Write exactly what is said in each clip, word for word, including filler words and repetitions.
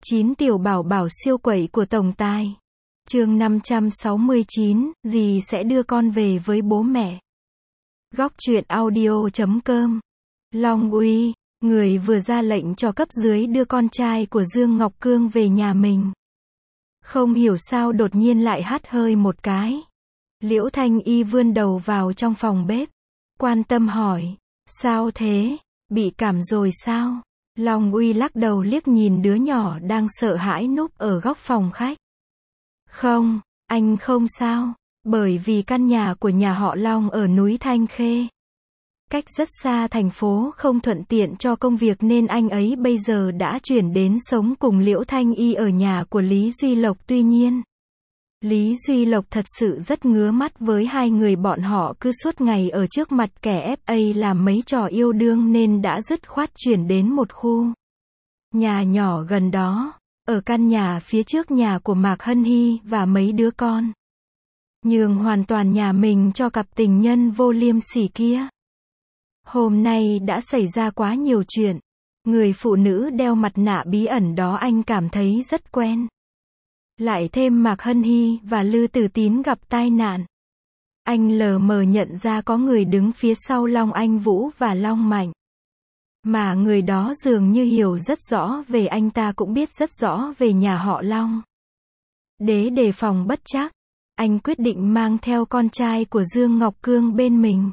chín Tiểu bảo bảo siêu quẩy của tổng tài. Chương năm trăm sáu mươi chín, dì sẽ đưa con về với bố mẹ. Góc truyện audio chấm com. Long Uy, người vừa ra lệnh cho cấp dưới đưa con trai của Dương Ngọc Cương về nhà mình. Không hiểu sao đột nhiên lại hắt hơi một cái. Liễu Thanh Y vươn đầu vào trong phòng bếp, quan tâm hỏi, sao thế, bị cảm rồi sao? Long Uy lắc đầu liếc nhìn đứa nhỏ đang sợ hãi núp ở góc phòng khách. Không, anh không sao, bởi vì căn nhà của nhà họ Long ở núi Thanh Khê. Cách rất xa thành phố, không thuận tiện cho công việc nên anh ấy bây giờ đã chuyển đến sống cùng Liễu Thanh Y ở nhà của Lý Duy Lộc. Tuy nhiên, Lý Duy Lộc thật sự rất ngứa mắt với hai người bọn họ cứ suốt ngày ở trước mặt kẻ ép a làm mấy trò yêu đương nên đã dứt khoát chuyển đến một khu nhà nhỏ gần đó, ở căn nhà phía trước nhà của Mạc Hân Hy và mấy đứa con. Nhường hoàn toàn nhà mình cho cặp tình nhân vô liêm sỉ kia. Hôm nay đã xảy ra quá nhiều chuyện. Người phụ nữ đeo mặt nạ bí ẩn đó anh cảm thấy rất quen. Lại thêm Mạc Hân Hy và Lư Tử Tín gặp tai nạn. Anh lờ mờ nhận ra có người đứng phía sau Long Anh Vũ và Long Mạnh. Mà người đó dường như hiểu rất rõ về anh ta cũng biết rất rõ về nhà họ Long. Để đề phòng bất trắc, anh quyết định mang theo con trai của Dương Ngọc Cương bên mình.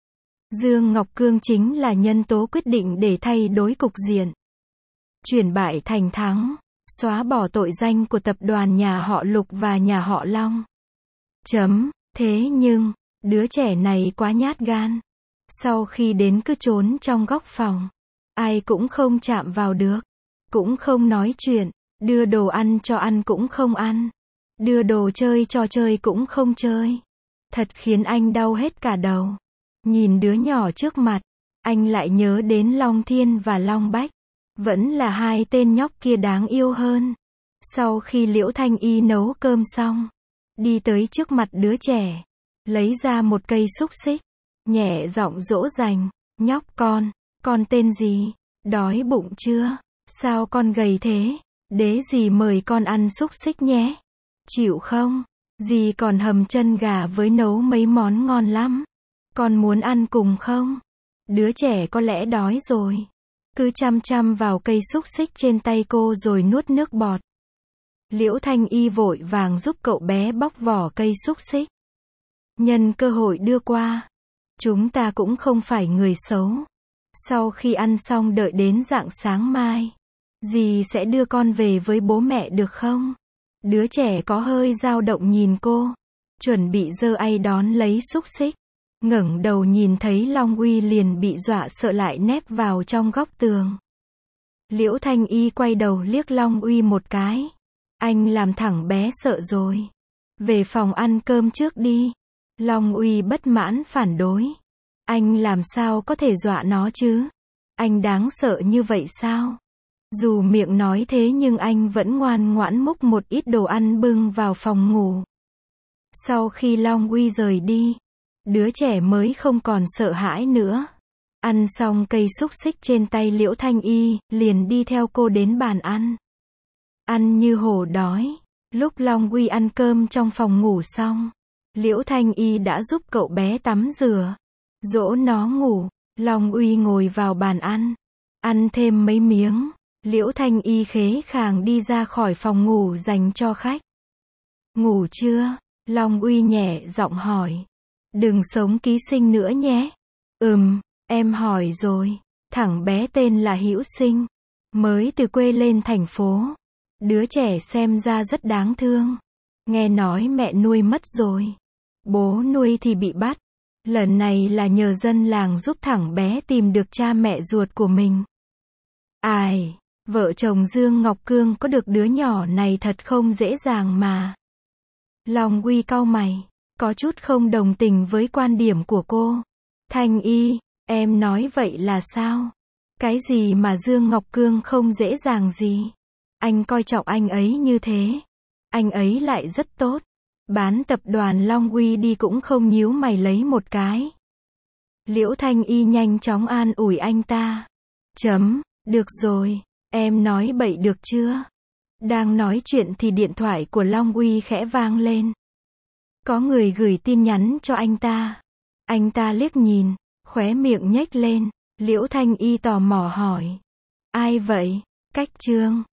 Dương Ngọc Cương chính là nhân tố quyết định để thay đổi cục diện. Chuyển bại thành thắng, xóa bỏ tội danh của tập đoàn nhà họ Lục và nhà họ Long. Chấm, thế nhưng, đứa trẻ này quá nhát gan. Sau khi đến cứ trốn trong góc phòng. Ai cũng không chạm vào được. Cũng không nói chuyện. Đưa đồ ăn cho ăn cũng không ăn. Đưa đồ chơi cho chơi cũng không chơi. Thật khiến anh đau hết cả đầu. Nhìn đứa nhỏ trước mặt, anh lại nhớ đến Long Thiên và Long Bách. Vẫn là hai tên nhóc kia đáng yêu hơn. Sau khi Liễu Thanh Y nấu cơm xong, đi tới trước mặt đứa trẻ, lấy ra một cây xúc xích, nhẹ giọng dỗ dành, nhóc con, con tên gì? Đói bụng chưa? Sao con gầy thế? Đế dì mời con ăn xúc xích nhé. Chịu không? Dì còn hầm chân gà với nấu mấy món ngon lắm. Con muốn ăn cùng không? Đứa trẻ có lẽ đói rồi. Cứ chăm chăm vào cây xúc xích trên tay cô rồi nuốt nước bọt. Liễu Thanh Y vội vàng giúp cậu bé bóc vỏ cây xúc xích. Nhân cơ hội đưa qua. Chúng ta cũng không phải người xấu. Sau khi ăn xong đợi đến rạng sáng mai, dì sẽ đưa con về với bố mẹ được không? Đứa trẻ có hơi dao động nhìn cô. Chuẩn bị giơ tay đón lấy xúc xích. Ngẩng đầu nhìn thấy Long Uy liền bị dọa sợ lại nép vào trong góc tường. Liễu Thanh Y quay đầu liếc Long Uy một cái. Anh làm thằng bé sợ rồi. Về phòng ăn cơm trước đi. Long Uy bất mãn phản đối. Anh làm sao có thể dọa nó chứ? Anh đáng sợ như vậy sao? Dù miệng nói thế nhưng anh vẫn ngoan ngoãn múc một ít đồ ăn bưng vào phòng ngủ. Sau khi Long Uy rời đi, đứa trẻ mới không còn sợ hãi nữa. Ăn xong cây xúc xích trên tay Liễu Thanh Y, liền đi theo cô đến bàn ăn. Ăn như hổ đói. Lúc Long Uy ăn cơm trong phòng ngủ xong, Liễu Thanh Y đã giúp cậu bé tắm rửa, dỗ nó ngủ. Long Uy ngồi vào bàn ăn, ăn thêm mấy miếng. Liễu Thanh Y khế khàng đi ra khỏi phòng ngủ dành cho khách. Ngủ chưa? Long Uy nhẹ giọng hỏi. Đừng sống ký sinh nữa nhé. Ừm, em hỏi rồi. Thằng bé tên là Hữu Sinh, mới từ quê lên thành phố. Đứa trẻ xem ra rất đáng thương. Nghe nói mẹ nuôi mất rồi. Bố nuôi thì bị bắt. Lần này là nhờ dân làng giúp thằng bé tìm được cha mẹ ruột của mình. Ai, vợ chồng Dương Ngọc Cương có được đứa nhỏ này thật không dễ dàng mà. Long Uy cau mày, có chút không đồng tình với quan điểm của cô. Thanh Y, em nói vậy là sao? Cái gì mà Dương Ngọc Cương không dễ dàng gì? Anh coi trọng anh ấy như thế. Anh ấy lại rất tốt. Bán tập đoàn Long Uy đi cũng không nhíu mày lấy một cái. Liễu Thanh Y nhanh chóng an ủi anh ta. Chấm, được rồi, em nói bậy được chưa? Đang nói chuyện thì điện thoại của Long Uy khẽ vang lên. Có người gửi tin nhắn cho anh ta. Anh ta liếc nhìn, khóe miệng nhếch lên. Liễu Thanh Y tò mò hỏi. Ai vậy? Cách Trương.